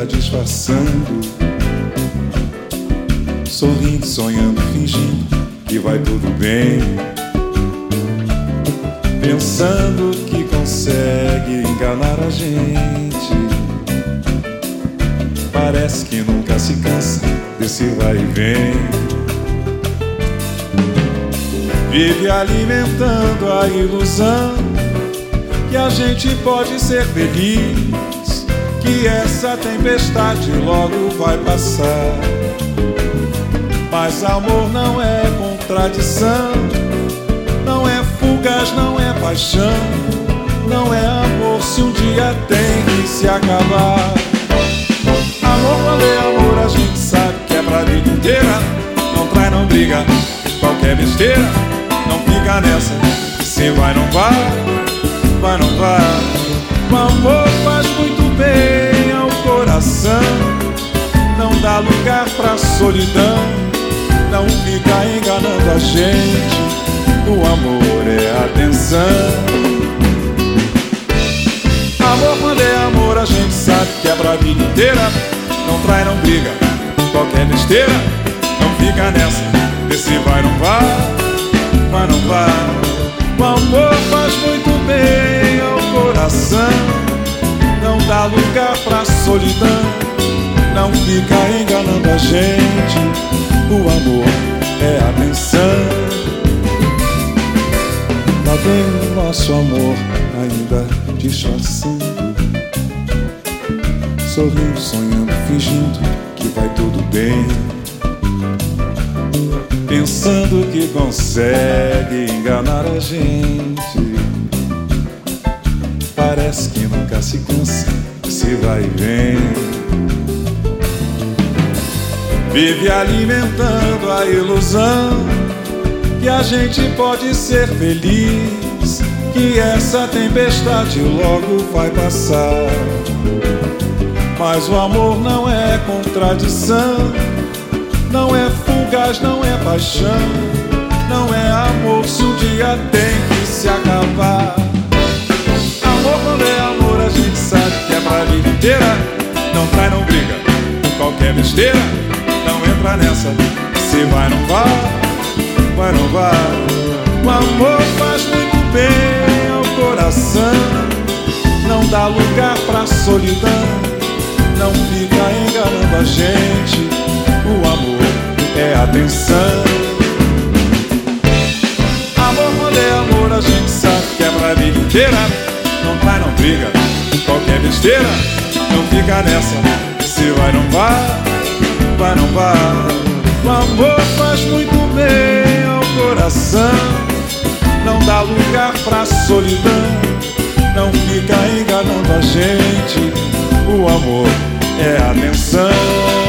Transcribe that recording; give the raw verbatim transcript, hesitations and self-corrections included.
vida disfarçando, sorrindo, sonhando, fingindo que vai tudo bem, pensando que consegue enganar a gente. Parece que nunca se cansa desse vai e vem. Vive alimentando a ilusão que a gente pode ser feliz, que essa tempestade logo vai passar. Mas amor não é contradição, não é fugaz, não é paixão, não é amor se um dia tem que se acabar. Amor, quando é amor, a gente sabe que é pra vida inteira. Não trai, não briga, qualquer besteira. Não fica nessa, se vai, não vai, vai, não vai. O amor faz muito bem ao coração, não dá lugar pra solidão, não fica enganando a gente. O amor é atenção. Amor, quando é amor, a gente sabe que é pra vida inteira. Não trai, não briga, qualquer besteira. Não fica nessa, vê se vai, não vai, vai, não vai. O amor faz muito bem ao coração, não dá lugar pra solidão, não fica enganando a gente. O amor é atenção. Lá vem o nosso amor ainda disfarçando, sorrindo, sonhando, fingindo que vai tudo bem, pensando que consegue enganar a gente. Parece que nunca se cansa, se vai e vem. Vive alimentando a ilusão que a gente pode ser feliz, que essa tempestade logo vai passar. Mas o amor não é contradição, não é fugaz, não é paixão, não é amor se um dia tem que se acabar. Amor, quando é amor, a gente sabe que é pra vida inteira. Não trai, não briga, qualquer besteira. Não entra nessa, se vai, não vai, vai, não vai. O amor faz muito bem ao coração, não dá lugar pra solidão, não fica enganando a gente. O amor é atenção. Amor, quando é amor, a gente sabe que é pra vida inteira. Não trai, não briga, qualquer besteira. Não fica nessa, se vai, não vai, vai, não vai. O amor faz muito bem ao coração, não dá lugar pra solidão, não fica enganando a gente. O amor é atenção.